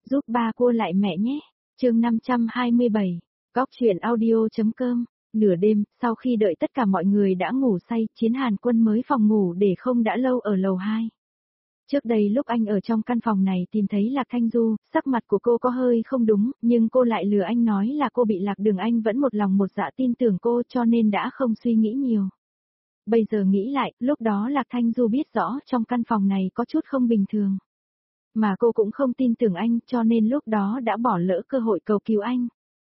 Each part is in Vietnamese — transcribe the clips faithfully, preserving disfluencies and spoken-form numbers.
Giúp ba cô lại mẹ nhé. Chương năm trăm hai mươi bảy. Góc truyện audio.com. Nửa đêm, sau khi đợi tất cả mọi người đã ngủ say, Chiến Hàn Quân mới phòng ngủ để không đã lâu ở lầu hai. Trước đây lúc anh ở trong căn phòng này tìm thấy Lạc Thanh Du, sắc mặt của cô có hơi không đúng, nhưng cô lại lừa anh nói là cô bị lạc đường, anh vẫn một lòng một dạ tin tưởng cô cho nên đã không suy nghĩ nhiều. Bây giờ nghĩ lại, lúc đó Lạc Thanh Du biết rõ trong căn phòng này có chút không bình thường. Mà cô cũng không tin tưởng anh cho nên lúc đó đã bỏ lỡ cơ hội cầu cứu anh.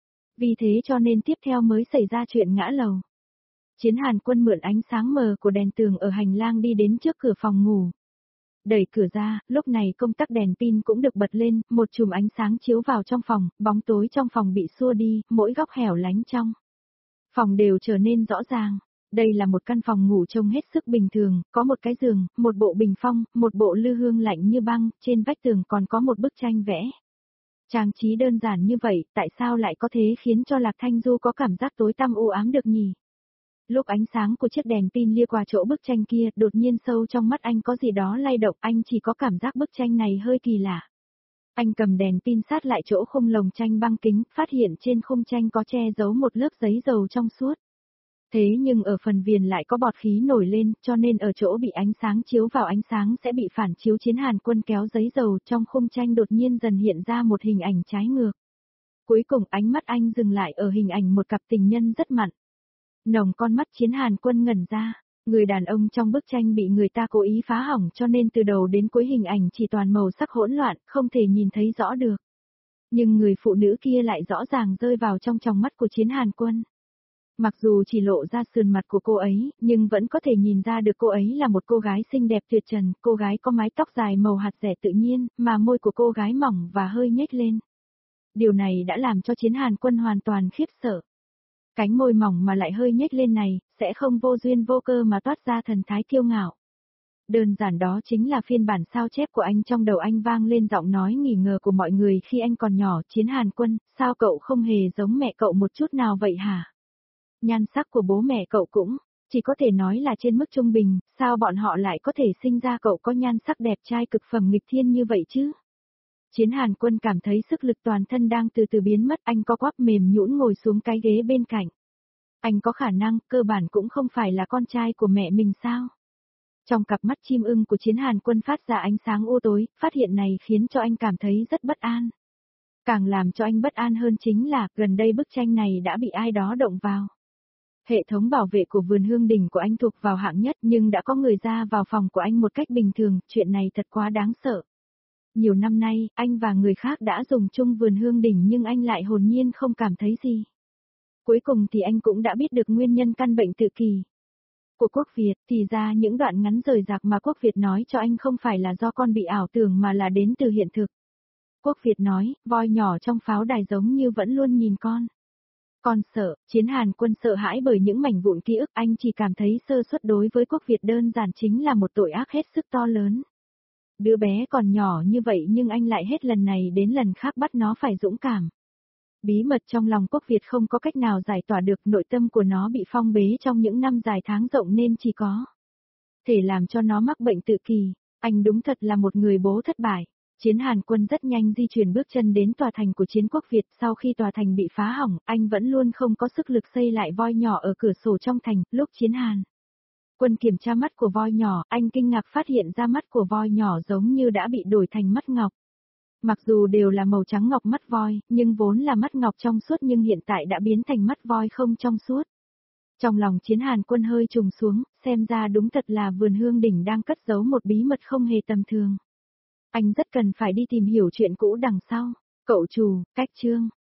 Vì thế cho nên tiếp theo mới xảy ra chuyện ngã lầu. Chiến Hàn Quân mượn ánh sáng mờ của đèn tường ở hành lang đi đến trước cửa phòng ngủ. Đẩy cửa ra, lúc này công tắc đèn pin cũng được bật lên, một chùm ánh sáng chiếu vào trong phòng, bóng tối trong phòng bị xua đi, mỗi góc hẻo lánh trong phòng đều trở nên rõ ràng. Đây là một căn phòng ngủ trông hết sức bình thường, có một cái giường, một bộ bình phong, một bộ lư hương lạnh như băng, trên vách tường còn có một bức tranh vẽ. Trang trí đơn giản như vậy, tại sao lại có thế khiến cho Lạc Thanh Du có cảm giác tối tăm u ám được nhỉ? Lúc ánh sáng của chiếc đèn pin lia qua chỗ bức tranh kia, đột nhiên sâu trong mắt anh có gì đó lay động, anh chỉ có cảm giác bức tranh này hơi kỳ lạ. Anh cầm đèn pin sát lại chỗ khung lồng tranh băng kính, phát hiện trên khung tranh có che giấu một lớp giấy dầu trong suốt. Thế nhưng ở phần viền lại có bọt khí nổi lên, cho nên ở chỗ bị ánh sáng chiếu vào ánh sáng sẽ bị phản chiếu. Chiến Hàn Quân kéo giấy dầu trong khung tranh đột nhiên dần hiện ra một hình ảnh trái ngược. Cuối cùng ánh mắt anh dừng lại ở hình ảnh một cặp tình nhân rất mặn. Nồng con mắt Chiến Hàn Quân ngẩn ra, người đàn ông trong bức tranh bị người ta cố ý phá hỏng cho nên từ đầu đến cuối hình ảnh chỉ toàn màu sắc hỗn loạn, không thể nhìn thấy rõ được. Nhưng người phụ nữ kia lại rõ ràng rơi vào trong tròng mắt của Chiến Hàn Quân. Mặc dù chỉ lộ ra sườn mặt của cô ấy, nhưng vẫn có thể nhìn ra được cô ấy là một cô gái xinh đẹp tuyệt trần, cô gái có mái tóc dài màu hạt rẻ tự nhiên, mà môi của cô gái mỏng và hơi nhếch lên. Điều này đã làm cho Chiến Hàn Quân hoàn toàn khiếp sợ. Cánh môi mỏng mà lại hơi nhếch lên này, sẽ không vô duyên vô cơ mà toát ra thần thái kiêu ngạo. Đơn giản đó chính là phiên bản sao chép của anh. Trong đầu anh vang lên giọng nói nghi ngờ của mọi người khi anh còn nhỏ. Chiến Hàn Quân, sao cậu không hề giống mẹ cậu một chút nào vậy hả? Nhan sắc của bố mẹ cậu cũng, chỉ có thể nói là trên mức trung bình, sao bọn họ lại có thể sinh ra cậu có nhan sắc đẹp trai cực phẩm nghịch thiên như vậy chứ? Chiến Hàn Quân cảm thấy sức lực toàn thân đang từ từ biến mất, anh co quắp mềm nhũn ngồi xuống cái ghế bên cạnh. Anh có khả năng, cơ bản cũng không phải là con trai của mẹ mình sao? Trong cặp mắt chim ưng của Chiến Hàn Quân phát ra ánh sáng u tối, phát hiện này khiến cho anh cảm thấy rất bất an. Càng làm cho anh bất an hơn chính là, gần đây bức tranh này đã bị ai đó động vào. Hệ thống bảo vệ của vườn hương đỉnh của anh thuộc vào hạng nhất nhưng đã có người ra vào phòng của anh một cách bình thường, chuyện này thật quá đáng sợ. Nhiều năm nay, anh và người khác đã dùng chung vườn hương đỉnh nhưng anh lại hồn nhiên không cảm thấy gì. Cuối cùng thì anh cũng đã biết được nguyên nhân căn bệnh tự kỷ của Quốc Việt, thì ra những đoạn ngắn rời rạc mà Quốc Việt nói cho anh không phải là do con bị ảo tưởng mà là đến từ hiện thực. Quốc Việt nói, voi nhỏ trong pháo đài giống như vẫn luôn nhìn con. Con sợ, Chiến Hàn Quân sợ hãi bởi những mảnh vụn ký ức, anh chỉ cảm thấy sơ suất đối với Quốc Việt đơn giản chính là một tội ác hết sức to lớn. Đứa bé còn nhỏ như vậy nhưng anh lại hết lần này đến lần khác bắt nó phải dũng cảm. Bí mật trong lòng Quốc Việt không có cách nào giải tỏa được, nội tâm của nó bị phong bế trong những năm dài tháng rộng nên chỉ có thể làm cho nó mắc bệnh tự kỷ. Anh đúng thật là một người bố thất bại. Chiến Hàn Quân rất nhanh di chuyển bước chân đến tòa thành của Chiến Quốc Việt. Sau khi tòa thành bị phá hỏng, anh vẫn luôn không có sức lực xây lại voi nhỏ ở cửa sổ trong thành. Lúc Chiến Hàn Quân kiểm tra mắt của voi nhỏ, anh kinh ngạc phát hiện ra mắt của voi nhỏ giống như đã bị đổi thành mắt ngọc. Mặc dù đều là màu trắng ngọc mắt voi, nhưng vốn là mắt ngọc trong suốt nhưng hiện tại đã biến thành mắt voi không trong suốt. Trong lòng Chiến Hàn Quân hơi trùng xuống, xem ra đúng thật là vườn hương đỉnh đang cất giấu một bí mật không hề tầm thường. Anh rất cần phải đi tìm hiểu chuyện cũ đằng sau. Cậu chủ, cách chương.